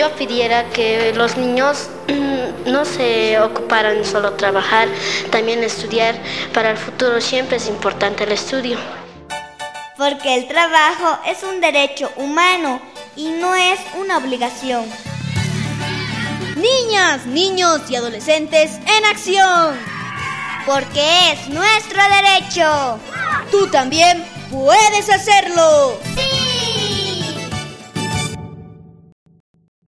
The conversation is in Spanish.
yo pidiera que los niños no se ocuparan solo trabajar, también estudiar. Para el futuro siempre es importante el estudio. Porque el trabajo es un derecho humano y no es una obligación. Niñas, niños y adolescentes en acción. Porque es nuestro derecho. Tú también puedes hacerlo. ¡Sí!